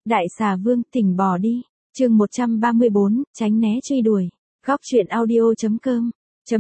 Đại xà vương, tỉnh bò đi. Chương 134, tránh né truy đuổi. Góc truyện audio.com.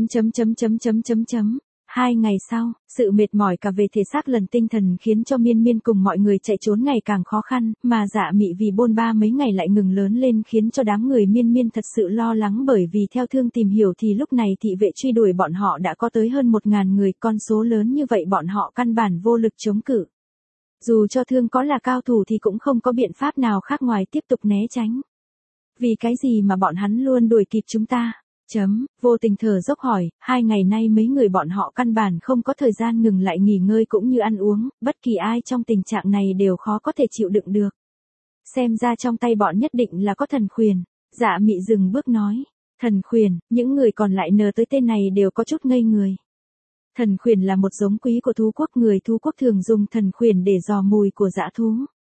2 ngày sau, sự mệt mỏi cả về thể xác lần tinh thần khiến cho Miên Miên cùng mọi người chạy trốn ngày càng khó khăn, mà Dạ Mị vì bôn ba mấy ngày lại ngừng lớn lên khiến cho đám người Miên Miên thật sự lo lắng, bởi vì theo Thương tìm hiểu thì lúc này thị vệ truy đuổi bọn họ đã có tới hơn 1.000 người, con số lớn như vậy bọn họ căn bản vô lực chống cự. Dù cho Thương có là cao thủ thì cũng không có biện pháp nào khác ngoài tiếp tục né tránh. Vì cái gì mà bọn hắn luôn đuổi kịp chúng ta? Vô Tình thở dốc hỏi, 2 ngày nay mấy người bọn họ căn bản không có thời gian ngừng lại nghỉ ngơi cũng như ăn uống, bất kỳ ai trong tình trạng này đều khó có thể chịu đựng được. Xem ra trong tay bọn nhất định là có thần khuyển. Dạ Mị dừng bước nói, thần khuyển, những người còn lại nờ tới tên này đều có chút ngây người. Thần khuyển là một giống quý của thú quốc, người thú quốc thường dùng thần khuyển để dò mùi của dã thú.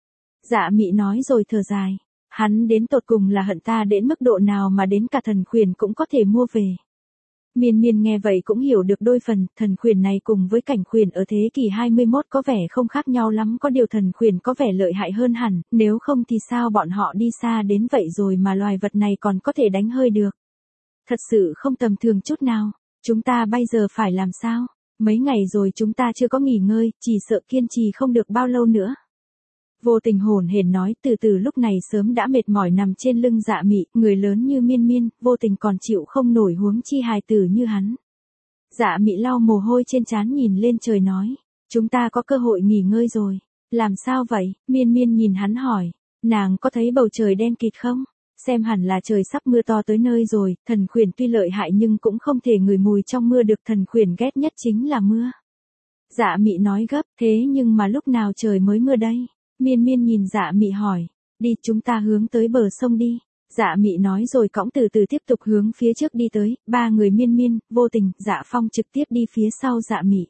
Dạ Mị nói rồi thở dài. Hắn đến tột cùng là hận ta đến mức độ nào mà đến cả thần khuyển cũng có thể mua về. Miên Miên nghe vậy cũng hiểu được đôi phần, thần khuyển này cùng với cảnh khuyển ở thế kỷ 21 có vẻ không khác nhau lắm, có điều thần khuyển có vẻ lợi hại hơn hẳn, nếu không thì sao bọn họ đi xa đến vậy rồi mà loài vật này còn có thể đánh hơi được. Thật sự không tầm thường chút nào, chúng ta bây giờ phải làm sao? Mấy ngày rồi chúng ta chưa có nghỉ ngơi, chỉ sợ kiên trì không được bao lâu nữa. Vô Tình hổn hển nói, từ từ lúc này sớm đã mệt mỏi nằm trên lưng Dạ Mị, người lớn như Miên Miên, Vô Tình còn chịu không nổi huống chi hài tử như hắn. Dạ Mị lau mồ hôi trên trán nhìn lên trời nói, chúng ta có cơ hội nghỉ ngơi rồi. Làm sao vậy? Miên Miên nhìn hắn hỏi, nàng có thấy bầu trời đen kịt không? Xem hẳn là trời sắp mưa to tới nơi rồi, thần khuyển tuy lợi hại nhưng cũng không thể ngửi mùi trong mưa được, thần khuyển ghét nhất chính là mưa. Dạ Mị nói gấp, thế nhưng mà lúc nào trời mới mưa đây? Miên Miên nhìn Dạ Mị hỏi, đi chúng ta hướng tới bờ sông đi. Dạ Mị nói rồi cõng từ từ tiếp tục hướng phía trước đi tới, ba người Miên Miên, Vô Tình, Dạ Phong trực tiếp đi phía sau Dạ Mị.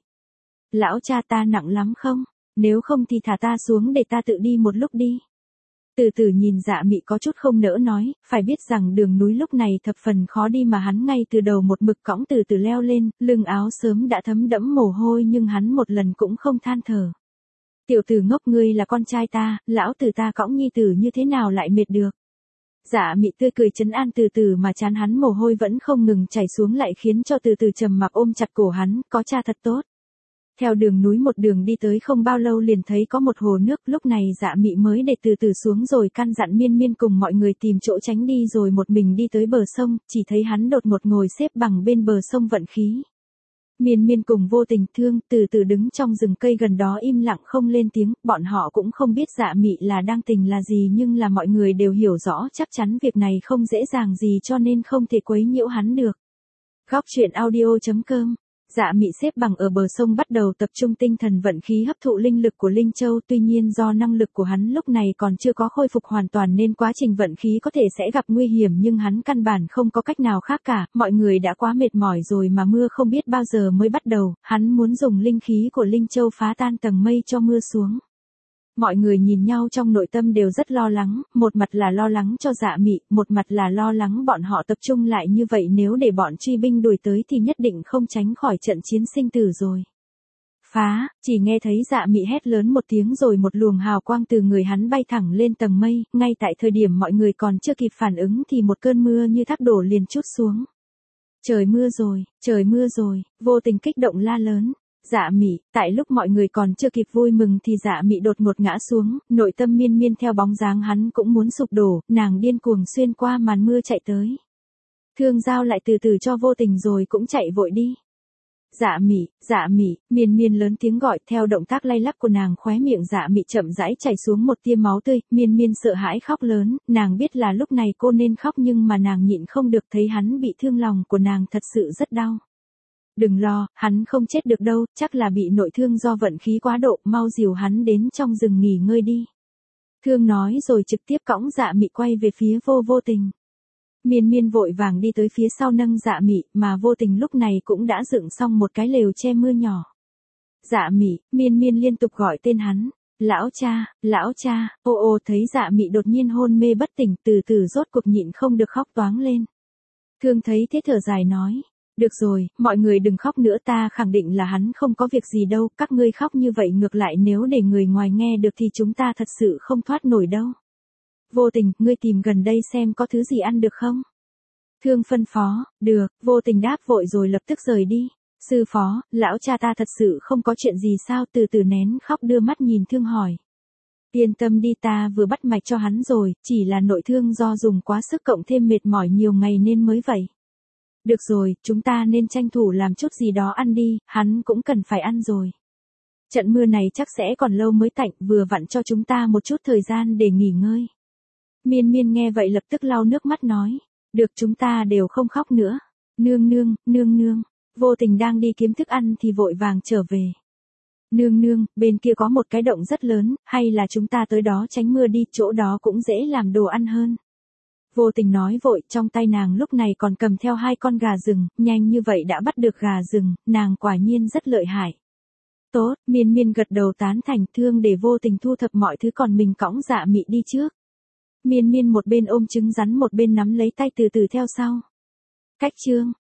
Lão cha ta nặng lắm không? Nếu không thì thả ta xuống để ta tự đi một lúc đi. Từ từ nhìn Dạ Mị có chút không nỡ nói, phải biết rằng đường núi lúc này thập phần khó đi mà hắn ngay từ đầu một mực cõng từ từ leo lên, lưng áo sớm đã thấm đẫm mồ hôi nhưng hắn một lần cũng không than thở. Tiểu tử ngốc, ngươi là con trai ta, lão tử ta cõng nhi tử như thế nào lại mệt được. Dạ Mị tươi cười trấn an từ từ mà chán hắn mồ hôi vẫn không ngừng chảy xuống lại khiến cho từ từ trầm mặc ôm chặt cổ hắn, có cha thật tốt. Theo đường núi một đường đi tới không bao lâu liền thấy có một hồ nước, lúc này Dạ Mị mới để từ từ xuống rồi căn dặn Miên Miên cùng mọi người tìm chỗ tránh đi rồi một mình đi tới bờ sông, chỉ thấy hắn đột ngột ngồi xếp bằng bên bờ sông vận khí. Miên Miên cùng Vô Tình, Thương từ từ đứng trong rừng cây gần đó im lặng không lên tiếng, bọn họ cũng không biết Dạ Mị là đang tình là gì nhưng là mọi người đều hiểu rõ chắc chắn việc này không dễ dàng gì cho nên không thể quấy nhiễu hắn được. Góc truyện audio.com. Dạ Mị xếp bằng ở bờ sông bắt đầu tập trung tinh thần vận khí hấp thụ linh lực của Linh Châu, tuy nhiên do năng lực của hắn lúc này còn chưa có khôi phục hoàn toàn nên quá trình vận khí có thể sẽ gặp nguy hiểm nhưng hắn căn bản không có cách nào khác cả, mọi người đã quá mệt mỏi rồi mà mưa không biết bao giờ mới bắt đầu, hắn muốn dùng linh khí của Linh Châu phá tan tầng mây cho mưa xuống. Mọi người nhìn nhau trong nội tâm đều rất lo lắng, một mặt là lo lắng cho Dạ Mị, một mặt là lo lắng bọn họ tập trung lại như vậy nếu để bọn truy binh đuổi tới thì nhất định không tránh khỏi trận chiến sinh tử rồi. Phá, chỉ nghe thấy Dạ Mị hét lớn một tiếng rồi một luồng hào quang từ người hắn bay thẳng lên tầng mây, ngay tại thời điểm mọi người còn chưa kịp phản ứng thì một cơn mưa như thác đổ liền trút xuống. Trời mưa rồi, Vô Tình kích động la lớn. Dạ Mị, tại lúc mọi người còn chưa kịp vui mừng thì Dạ Mị đột ngột ngã xuống, nội tâm Miên Miên theo bóng dáng hắn cũng muốn sụp đổ, nàng điên cuồng xuyên qua màn mưa chạy tới. Thương giao lại từ từ cho Vô Tình rồi cũng chạy vội đi. Dạ Mị, Miên Miên lớn tiếng gọi, theo động tác lay lắc của nàng khóe miệng Dạ Mị chậm rãi chảy xuống một tia máu tươi, Miên Miên sợ hãi khóc lớn, nàng biết là lúc này cô nên khóc nhưng mà nàng nhịn không được, thấy hắn bị thương lòng của nàng thật sự rất đau. Đừng lo, hắn không chết được đâu, chắc là bị nội thương do vận khí quá độ, mau dìu hắn đến trong rừng nghỉ ngơi đi. Thương nói rồi trực tiếp cõng Dạ Mị quay về phía Vô Tình. Miên Miên vội vàng đi tới phía sau nâng Dạ Mị, mà Vô Tình lúc này cũng đã dựng xong một cái lều che mưa nhỏ. Dạ Mị, Miên Miên liên tục gọi tên hắn. Lão cha, ô thấy Dạ Mị đột nhiên hôn mê bất tỉnh, từ từ rốt cuộc nhịn không được khóc toáng lên. Thương thấy thế thở dài nói. Được rồi, mọi người đừng khóc nữa, ta khẳng định là hắn không có việc gì đâu, các ngươi khóc như vậy ngược lại nếu để người ngoài nghe được thì chúng ta thật sự không thoát nổi đâu. Vô Tình, ngươi tìm gần đây xem có thứ gì ăn được không? Thương phân phó, được, Vô Tình đáp vội rồi lập tức rời đi. Sư phó, lão cha ta thật sự không có chuyện gì sao? Từ từ nén khóc đưa mắt nhìn Thương hỏi. Yên tâm đi, ta vừa bắt mạch cho hắn rồi, chỉ là nội thương do dùng quá sức cộng thêm mệt mỏi nhiều ngày nên mới vậy. Được rồi, chúng ta nên tranh thủ làm chút gì đó ăn đi, hắn cũng cần phải ăn rồi. Trận mưa này chắc sẽ còn lâu mới tạnh, vừa vặn cho chúng ta một chút thời gian để nghỉ ngơi. Miên Miên nghe vậy lập tức lau nước mắt nói. Được, chúng ta đều không khóc nữa. Nương nương, nương nương. Vô Tình đang đi kiếm thức ăn thì vội vàng trở về. Nương nương, bên kia có một cái động rất lớn, hay là chúng ta tới đó tránh mưa đi, chỗ đó cũng dễ làm đồ ăn hơn. Vô Tình nói vội, trong tay nàng lúc này còn cầm theo 2 con gà rừng, nhanh như vậy đã bắt được gà rừng, nàng quả nhiên rất lợi hại. Tốt, Miên Miên gật đầu tán thành. Thương để Vô Tình thu thập mọi thứ còn mình cõng Dạ Mị đi trước. Miên Miên một bên ôm trứng rắn một bên nắm lấy tay từ từ theo sau. Cách chương